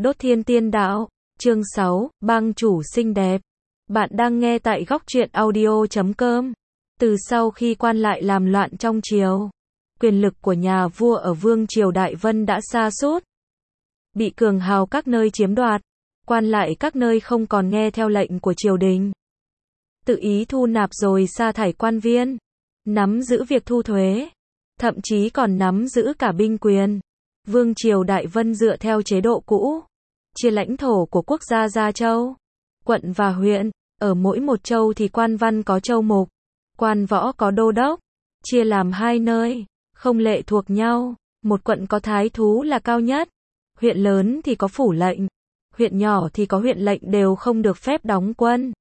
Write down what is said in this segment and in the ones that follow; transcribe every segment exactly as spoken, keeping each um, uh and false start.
Đốt Thiên Tiên Đạo, chương sáu, bang chủ xinh đẹp. Bạn đang nghe tại góc truyện audio chấm com. Từ sau khi quan lại làm loạn trong triều, quyền lực của nhà vua ở vương triều Đại Vân đã sa sút, bị cường hào các nơi chiếm đoạt, quan lại các nơi không còn nghe theo lệnh của triều đình, tự ý thu nạp rồi sa thải quan viên, nắm giữ việc thu thuế, thậm chí còn nắm giữ cả binh quyền. Vương triều Đại Vân dựa theo chế độ cũ, chia lãnh thổ của quốc gia ra châu, quận và huyện, ở mỗi một châu thì quan văn có châu mục, quan võ có đô đốc, chia làm hai nơi, không lệ thuộc nhau, một quận có thái thú là cao nhất, huyện lớn thì có phủ lệnh, huyện nhỏ thì có huyện lệnh đều không được phép đóng quân.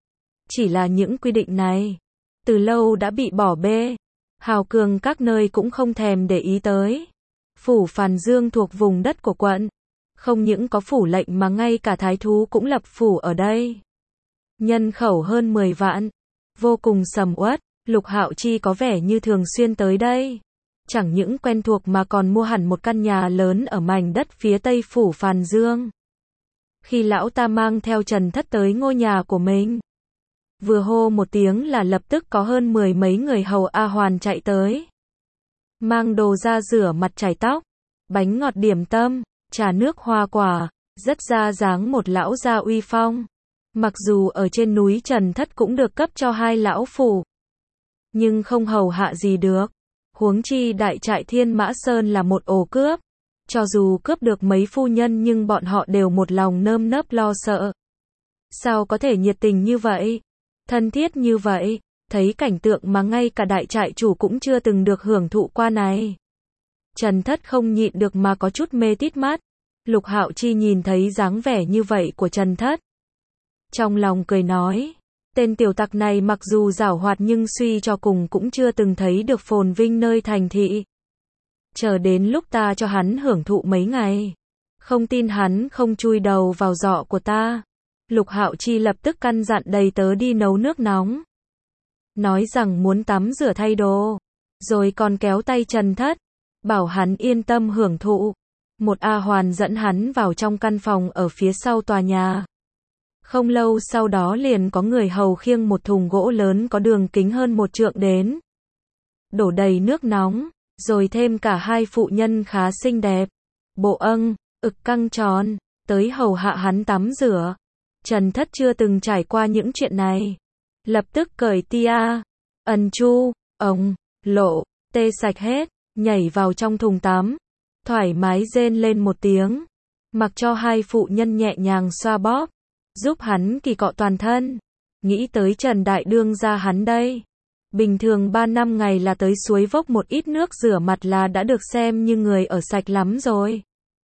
Chỉ là những quy định này, từ lâu đã bị bỏ bê, hào cường các nơi cũng không thèm để ý tới. Phủ Phàn Dương thuộc vùng đất của quận, không những có phủ lệnh mà ngay cả thái thú cũng lập phủ ở đây. Nhân khẩu hơn mười vạn, vô cùng sầm uất, Lục Hạo Chi có vẻ như thường xuyên tới đây. Chẳng những quen thuộc mà còn mua hẳn một căn nhà lớn ở mảnh đất phía tây phủ Phàn Dương. Khi lão ta mang theo Trần Thất tới ngôi nhà của mình, vừa hô một tiếng là lập tức có hơn mười mấy người hầu A Hoàn chạy tới. Mang đồ ra rửa mặt chải tóc, bánh ngọt điểm tâm, trà nước hoa quả, rất ra dáng một lão gia uy phong. Mặc dù ở trên núi Trần Thất cũng được cấp cho hai lão phủ, nhưng không hầu hạ gì được. Huống chi đại trại Thiên Mã Sơn là một ổ cướp. Cho dù cướp được mấy phu nhân nhưng bọn họ đều một lòng nơm nớp lo sợ. Sao có thể nhiệt tình như vậy? Thân thiết như vậy? Thấy cảnh tượng mà ngay cả đại trại chủ cũng chưa từng được hưởng thụ qua này. Trần Thất không nhịn được mà có chút mê tít mắt. Lục Hạo Chi nhìn thấy dáng vẻ như vậy của Trần Thất, trong lòng cười nói, tên tiểu tặc này mặc dù giảo hoạt nhưng suy cho cùng cũng chưa từng thấy được phồn vinh nơi thành thị. Chờ đến lúc ta cho hắn hưởng thụ mấy ngày, không tin hắn không chui đầu vào giọ của ta. Lục Hạo Chi lập tức căn dặn đầy tớ đi nấu nước nóng, nói rằng muốn tắm rửa thay đồ, rồi còn kéo tay Trần Thất, bảo hắn yên tâm hưởng thụ. Một A Hoàn dẫn hắn vào trong căn phòng ở phía sau tòa nhà. Không lâu sau đó liền có người hầu khiêng một thùng gỗ lớn có đường kính hơn một trượng đến, đổ đầy nước nóng, rồi thêm cả hai phụ nhân khá xinh đẹp, bộ âng, ực căng tròn, tới hầu hạ hắn tắm rửa. Trần Thất chưa từng trải qua những chuyện này, lập tức cởi tia, ẩn chu, ống, lộ, tê sạch hết, nhảy vào trong thùng tắm, thoải mái rên lên một tiếng, mặc cho hai phụ nhân nhẹ nhàng xoa bóp, giúp hắn kỳ cọ toàn thân. Nghĩ tới Trần Đại Đương gia hắn đây, bình thường ba năm ngày là tới suối vốc một ít nước rửa mặt là đã được xem như người ở sạch lắm rồi.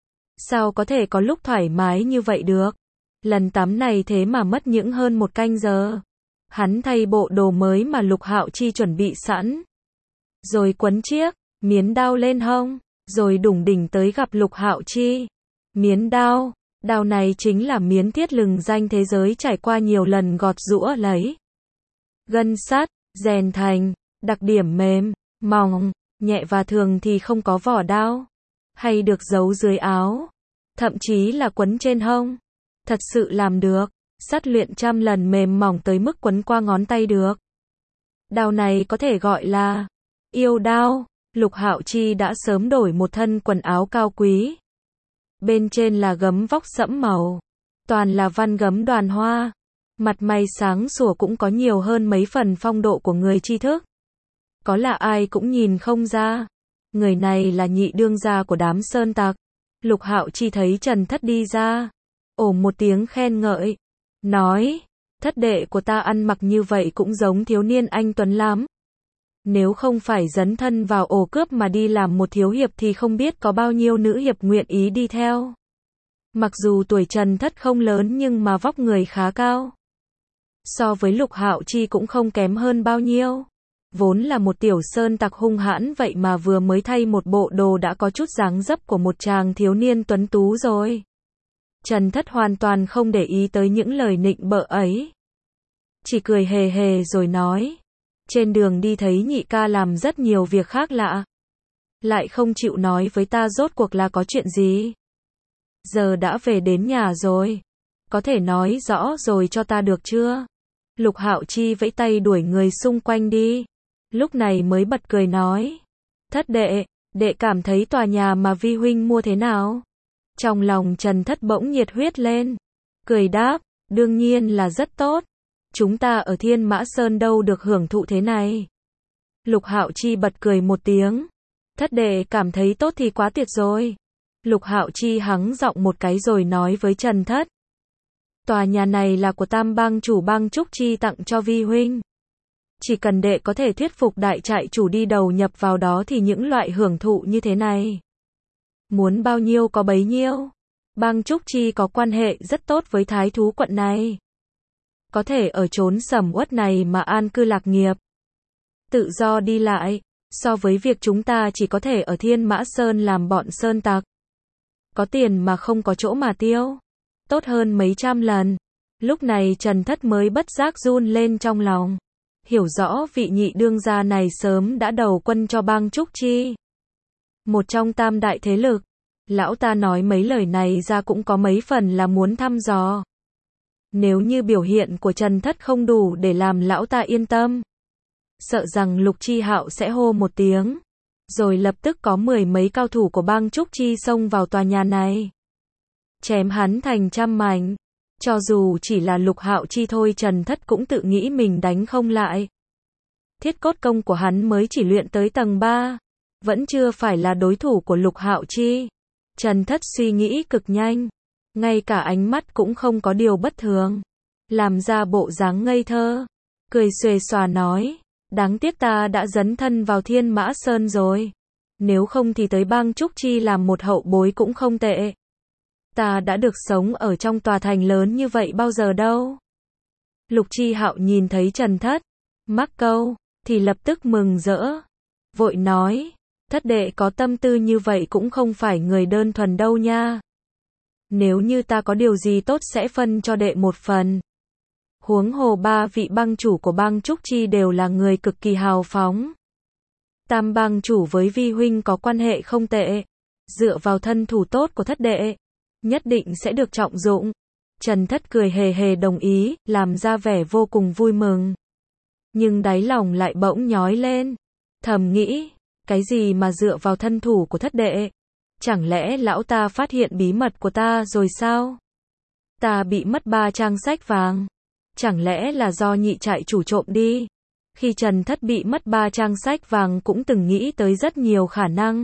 Sao có thể có lúc thoải mái như vậy được? Lần tắm này thế mà mất những hơn một canh giờ. Hắn thay bộ đồ mới mà Lục Hạo Chi chuẩn bị sẵn, rồi quấn chiếc miến đao lên hông, rồi đủng đỉnh tới gặp Lục Hạo Chi. Miến đao, đao này chính là miến thiết lừng danh thế giới, trải qua nhiều lần gọt giũa lấy gân sắt, rèn thành, đặc điểm mềm, mỏng, nhẹ và thường thì không có vỏ đao, hay được giấu dưới áo, thậm chí là quấn trên hông. Thật sự làm được, sắt luyện trăm lần mềm mỏng tới mức quấn qua ngón tay được. Đao này có thể gọi là yêu đao. Lục Hạo Chi đã sớm đổi một thân quần áo cao quý, bên trên là gấm vóc sẫm màu, toàn là văn gấm đoàn hoa, mặt mày sáng sủa cũng có nhiều hơn mấy phần phong độ của người tri thức. Có là ai cũng nhìn không ra, người này là nhị đương gia của đám sơn tặc. Lục Hạo Chi thấy Trần Thất đi ra, ồ một tiếng khen ngợi, nói, thất đệ của ta ăn mặc như vậy cũng giống thiếu niên anh tuấn lắm. Nếu không phải dấn thân vào ổ cướp mà đi làm một thiếu hiệp thì không biết có bao nhiêu nữ hiệp nguyện ý đi theo. Mặc dù tuổi Trần Thất không lớn nhưng mà vóc người khá cao, so với Lục Hạo Chi cũng không kém hơn bao nhiêu. Vốn là một tiểu sơn tặc hung hãn vậy mà vừa mới thay một bộ đồ đã có chút dáng dấp của một chàng thiếu niên tuấn tú rồi. Trần Thất hoàn toàn không để ý tới những lời nịnh bợ ấy, chỉ cười hề hề rồi nói, trên đường đi thấy nhị ca làm rất nhiều việc khác lạ, lại không chịu nói với ta rốt cuộc là có chuyện gì. giờ đã về đến nhà rồi. Có thể nói rõ rồi cho ta được chưa? Lục Hạo Chi vẫy tay đuổi người xung quanh đi. Lúc này mới bật cười nói. Thất đệ, đệ cảm thấy tòa nhà mà Vi huynh mua thế nào? Trong lòng Trần Thất bỗng nhiệt huyết lên. Cười đáp, đương nhiên là rất tốt. Chúng ta ở Thiên Mã Sơn đâu được hưởng thụ thế này. Lục Hạo Chi bật cười một tiếng. Thất đệ cảm thấy tốt thì quá tuyệt rồi. Lục Hạo Chi hắng giọng một cái rồi nói với Trần Thất. Tòa nhà này là của Tam bang chủ Bang Trúc Chi tặng cho Vi huynh. Chỉ cần đệ có thể thuyết phục đại trại chủ đi đầu nhập vào đó thì những loại hưởng thụ như thế này. Muốn bao nhiêu có bấy nhiêu. Bang Trúc Chi có quan hệ rất tốt với Thái Thú quận này. Có thể ở chốn sầm uất này mà an cư lạc nghiệp. Tự do đi lại, so với việc chúng ta chỉ có thể ở Thiên Mã Sơn làm bọn sơn tặc. Có tiền mà không có chỗ mà tiêu. Tốt hơn mấy trăm lần. Lúc này Trần Thất mới bất giác run lên trong lòng. Hiểu rõ vị nhị đương gia này sớm đã đầu quân cho Bang Trúc Chi. Một trong tam đại thế lực. Lão ta nói mấy lời này ra cũng có mấy phần là muốn thăm dò. Nếu như biểu hiện của Trần Thất không đủ để làm lão ta yên tâm. Sợ rằng Lục Chi Hạo sẽ hô một tiếng. Rồi lập tức có mười mấy cao thủ của Bang Trúc Chi xông vào tòa nhà này. Chém hắn thành trăm mảnh. Cho dù chỉ là Lục Hạo Chi thôi Trần Thất cũng tự nghĩ mình đánh không lại. Thiết cốt công của hắn mới chỉ luyện tới tầng ba. Vẫn chưa phải là đối thủ của Lục Hạo Chi. Trần Thất suy nghĩ cực nhanh. Ngay cả ánh mắt cũng không có điều bất thường. Làm ra bộ dáng ngây thơ. Cười xuề xòa nói. Đáng tiếc ta đã dấn thân vào Thiên Mã Sơn rồi. Nếu không thì tới Bang Trúc Chi làm một hậu bối cũng không tệ. Ta đã được sống ở trong tòa thành lớn như vậy bao giờ đâu. Lục Chi Hạo nhìn thấy Trần Thất. Mắc câu. Thì lập tức mừng rỡ. Vội nói. Thất đệ có tâm tư như vậy cũng không phải người đơn thuần đâu nha. Nếu như ta có điều gì tốt sẽ phân cho đệ một phần. Huống hồ ba vị bang chủ của Bang Trúc Chi đều là người cực kỳ hào phóng. Tam bang chủ với Vi huynh có quan hệ không tệ. Dựa vào thân thủ tốt của thất đệ. Nhất định sẽ được trọng dụng. Trần Thất cười hề hề đồng ý, làm ra vẻ vô cùng vui mừng. Nhưng đáy lòng lại bỗng nhói lên. Thầm nghĩ, cái gì mà dựa vào thân thủ của thất đệ? Chẳng lẽ lão ta phát hiện bí mật của ta rồi sao? Ta bị mất ba trang sách vàng. Chẳng lẽ là do nhị trại chủ trộm đi? Khi Trần Thất bị mất ba trang sách vàng cũng từng nghĩ tới rất nhiều khả năng.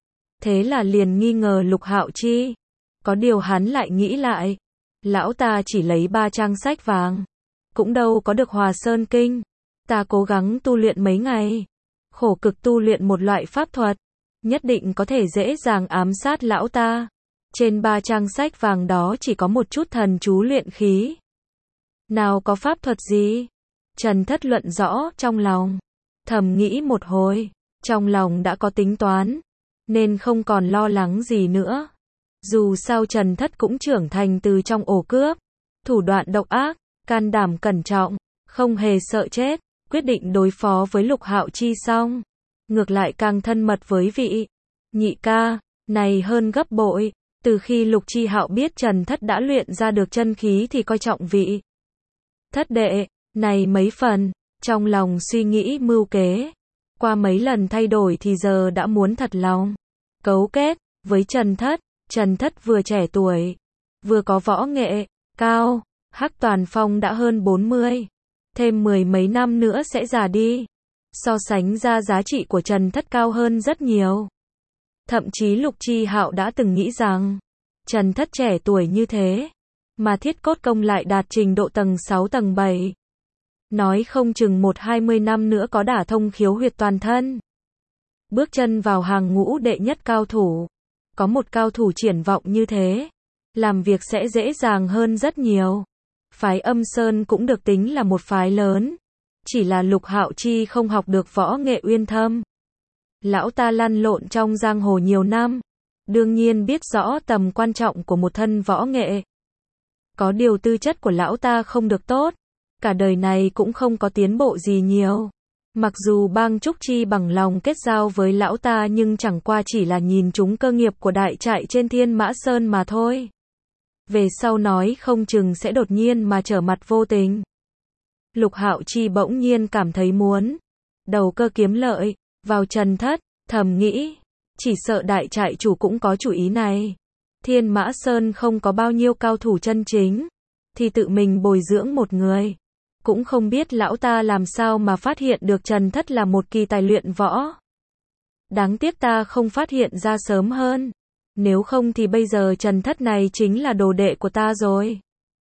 Thế là liền nghi ngờ Lục Hạo Chi. Có điều hắn lại nghĩ lại. Lão ta chỉ lấy ba trang sách vàng. Cũng đâu có được Hòa Sơn Kinh. Ta cố gắng tu luyện mấy ngày. Khổ cực tu luyện một loại pháp thuật. Nhất định có thể dễ dàng ám sát lão ta. Trên ba trang sách vàng đó chỉ có một chút thần chú luyện khí. Nào có pháp thuật gì? Trần Thất luận rõ trong lòng. Thầm nghĩ một hồi. Trong lòng đã có tính toán. Nên không còn lo lắng gì nữa. Dù sao Trần Thất cũng trưởng thành từ trong ổ cướp. Thủ đoạn độc ác. Can đảm cẩn trọng. Không hề sợ chết. Quyết định đối phó với Lục Hạo Chi xong. Ngược lại càng thân mật với vị nhị ca này hơn gấp bội. Từ khi Lục Chi Hạo biết Trần Thất đã luyện ra được chân khí thì coi trọng vị thất đệ này mấy phần. Trong lòng suy nghĩ mưu kế. Qua mấy lần thay đổi thì giờ đã muốn thật lòng cấu kết với Trần Thất. Trần Thất vừa trẻ tuổi, vừa có võ nghệ cao. Hắc Toàn Phong đã hơn bốn mươi. Thêm mười mấy năm nữa sẽ già đi. So sánh ra giá trị của Trần Thất cao hơn rất nhiều. Thậm chí Lục Chi Hạo đã từng nghĩ rằng Trần Thất trẻ tuổi như thế mà thiết cốt công lại đạt trình độ tầng sáu tầng bảy. Nói không chừng một hai mươi năm nữa có đả thông khiếu huyệt toàn thân. Bước chân vào hàng ngũ đệ nhất cao thủ. Có một cao thủ triển vọng như thế. Làm việc sẽ dễ dàng hơn rất nhiều. Phái Âm Sơn cũng được tính là một phái lớn. Chỉ là Lục Hạo Chi không học được võ nghệ uyên thâm. Lão ta lăn lộn trong giang hồ nhiều năm. Đương nhiên biết rõ tầm quan trọng của một thân võ nghệ. Có điều tư chất của lão ta không được tốt. Cả đời này cũng không có tiến bộ gì nhiều. Mặc dù Bang Trúc Chi bằng lòng kết giao với lão ta nhưng chẳng qua chỉ là nhìn trúng cơ nghiệp của đại trại trên Thiên Mã Sơn mà thôi. Về sau nói không chừng sẽ đột nhiên mà trở mặt vô tình. Lục Hạo Chi bỗng nhiên cảm thấy muốn đầu cơ kiếm lợi vào Trần Thất, thầm nghĩ, chỉ sợ đại trại chủ cũng có chủ ý này. Thiên Mã Sơn không có bao nhiêu cao thủ chân chính, thì tự mình bồi dưỡng một người. Cũng không biết lão ta làm sao mà phát hiện được Trần Thất là một kỳ tài luyện võ. Đáng tiếc ta không phát hiện ra sớm hơn. Nếu không thì bây giờ Trần Thất này chính là đồ đệ của ta rồi.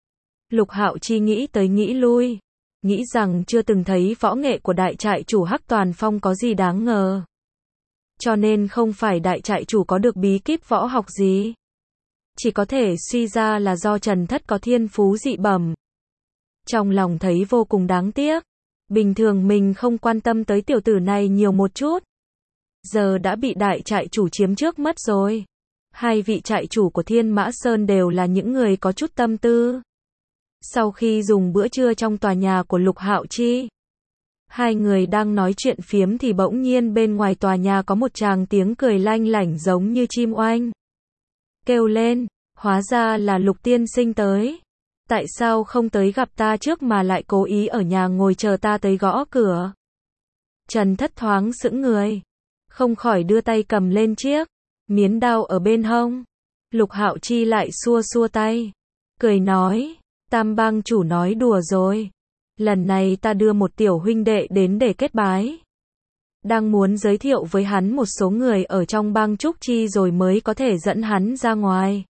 Lục Hạo Chi nghĩ tới nghĩ lui, nghĩ rằng chưa từng thấy võ nghệ của đại trại chủ Hắc Toàn Phong có gì đáng ngờ. Cho nên không phải đại trại chủ có được bí kíp võ học gì. Chỉ có thể suy ra là do Trần Thất có thiên phú dị bẩm. Trong lòng thấy vô cùng đáng tiếc. Bình thường mình không quan tâm tới tiểu tử này nhiều một chút. Giờ đã bị đại trại chủ chiếm trước mất rồi. Hai vị trại chủ của Thiên Mã Sơn đều là những người có chút tâm tư. Sau khi dùng bữa trưa trong tòa nhà của Lục Hạo Chi, hai người đang nói chuyện phiếm thì bỗng nhiên bên ngoài tòa nhà có một tràng tiếng cười lanh lảnh giống như chim oanh. Kêu lên, hóa ra là Lục tiên sinh tới. Tại sao không tới gặp ta trước mà lại cố ý ở nhà ngồi chờ ta tới gõ cửa? Trần Thất thoáng sững người, không khỏi đưa tay cầm lên chiếc miến đao ở bên hông. Lục Hạo Chi lại xua xua tay, cười nói, Tam Bang chủ nói đùa rồi. Lần này ta đưa một tiểu huynh đệ đến để kết bái. Đang muốn giới thiệu với hắn một số người ở trong Bang Trúc Chi rồi mới có thể dẫn hắn ra ngoài.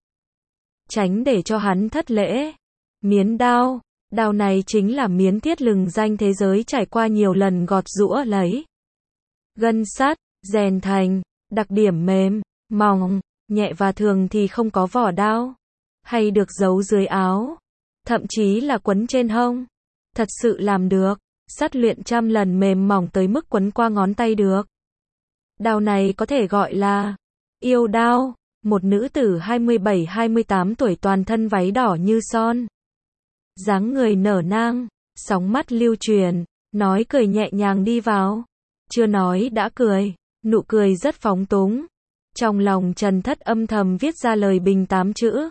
Tránh để cho hắn thất lễ. Miến đao, đao này chính là miến thiết lừng danh thế giới trải qua nhiều lần gọt giũa lấy gân sắt, rèn thành, đặc điểm mềm, mỏng, nhẹ và thường thì không có vỏ đao, hay được giấu dưới áo, thậm chí là quấn trên hông. Thật sự làm được, sắt luyện trăm lần mềm mỏng tới mức quấn qua ngón tay được. Đao này có thể gọi là yêu đao, một nữ tử hai mươi bảy hai mươi tám tuổi toàn thân váy đỏ như son. Dáng người nở nang, sóng mắt lưu truyền, nói cười nhẹ nhàng đi vào. Chưa nói đã cười, nụ cười rất phóng túng. Trong lòng Trần Thất âm thầm viết ra lời bình tám chữ.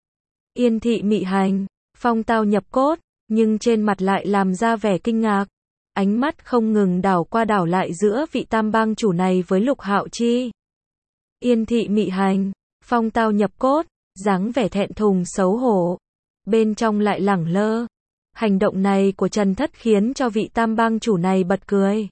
Yên thị mị hành, phong tao nhập cốt, nhưng trên mặt lại làm ra vẻ kinh ngạc. Ánh mắt không ngừng đảo qua đảo lại giữa vị Tam Bang chủ này với Lục Hạo Chi. Yên thị mị hành, phong tao nhập cốt, dáng vẻ thẹn thùng xấu hổ. Bên trong lại lẳng lơ. Hành động này của Trần Thất khiến cho vị Tam Bang chủ này bật cười.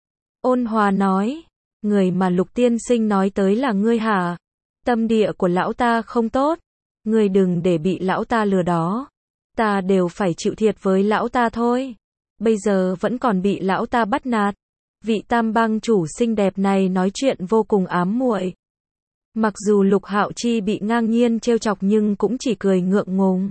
Ôn hòa nói, người mà Lục tiên sinh nói tới là ngươi hả? Tâm địa của lão ta không tốt, ngươi đừng để bị lão ta lừa đó. Ta đều phải chịu thiệt với lão ta thôi. Bây giờ vẫn còn bị lão ta bắt nạt. Vị Tam Bang chủ xinh đẹp này nói chuyện vô cùng ám muội. Mặc dù Lục Hạo Chi bị ngang nhiên trêu chọc nhưng cũng chỉ cười ngượng ngùng.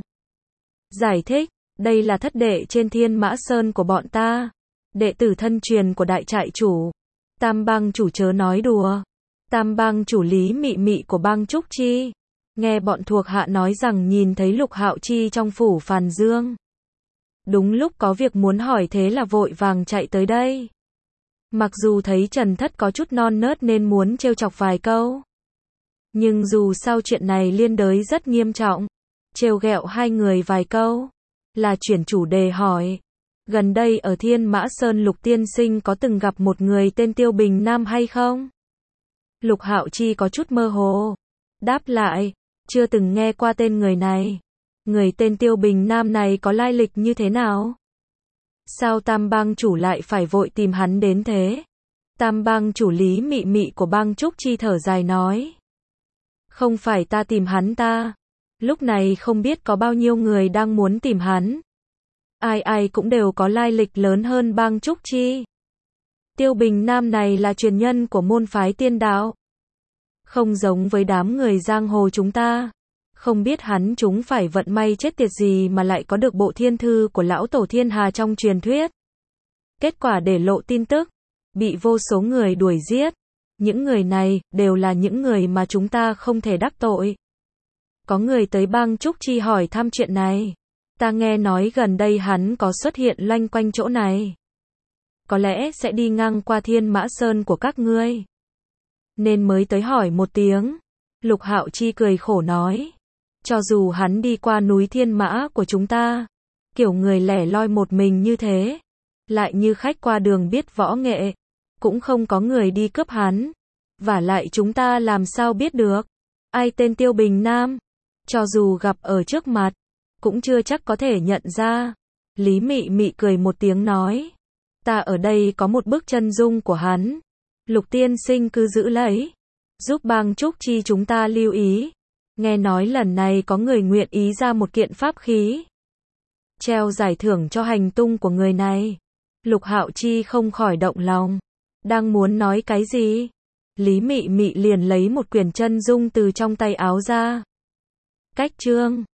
Giải thích, đây là thất đệ trên Thiên Mã Sơn của bọn ta. Đệ tử thân truyền của đại trại chủ. Tam Bang chủ chớ nói đùa. Tam Bang chủ Lý Mị Mị của Bang Trúc Chi. Nghe bọn thuộc hạ nói rằng nhìn thấy Lục Hạo Chi trong phủ Phàn Dương. Đúng lúc có việc muốn hỏi thế là vội vàng chạy tới đây. Mặc dù thấy Trần Thất có chút non nớt nên muốn trêu chọc vài câu. Nhưng dù sao chuyện này liên đới rất nghiêm trọng. Trêu ghẹo hai người vài câu. Là chuyển chủ đề hỏi. Gần đây ở Thiên Mã Sơn Lục tiên sinh có từng gặp một người tên Tiêu Bình Nam hay không? Lục Hạo Chi có chút mơ hồ. Đáp lại, chưa từng nghe qua tên người này. Người tên Tiêu Bình Nam này có lai lịch như thế nào? Sao Tam Bang chủ lại phải vội tìm hắn đến thế? Tam Bang chủ Lý Mị Mị của Bang Trúc Chi thở dài nói. Không phải ta tìm hắn ta. Lúc này không biết có bao nhiêu người đang muốn tìm hắn. Ai ai cũng đều có lai lịch lớn hơn Bang Trúc Chi. Tiêu Bình Nam này là truyền nhân của môn phái tiên đạo. Không giống với đám người giang hồ chúng ta. Không biết hắn chúng phải vận may chết tiệt gì mà lại có được bộ thiên thư của lão tổ thiên hà trong truyền thuyết. Kết quả để lộ tin tức. Bị vô số người đuổi giết. Những người này đều là những người mà chúng ta không thể đắc tội. Có người tới Bang Trúc Chi hỏi thăm chuyện này. Ta nghe nói gần đây hắn có xuất hiện loanh quanh chỗ này. có lẽ sẽ đi ngang qua Thiên Mã Sơn của các ngươi. Nên mới tới hỏi một tiếng. Lục Hạo Chi cười khổ nói. Cho dù hắn đi qua núi Thiên Mã của chúng ta, kiểu người lẻ loi một mình như thế, lại như khách qua đường biết võ nghệ, cũng không có người đi cướp hắn. Vả lại chúng ta làm sao biết được ai tên Tiêu Bình Nam, cho dù gặp ở trước mặt, cũng chưa chắc có thể nhận ra. Lý Mị Mị cười một tiếng nói, ta ở đây có một bức chân dung của hắn, Lục tiên sinh cứ giữ lấy, giúp Bang Trúc Chi chúng ta lưu ý. Nghe nói lần này có người nguyện ý ra một kiện pháp khí, treo giải thưởng cho hành tung của người này. Lục Hạo Chi không khỏi động lòng, đang muốn nói cái gì, Lý Mị Mị liền lấy một quyển chân dung từ trong tay áo ra. Cách chương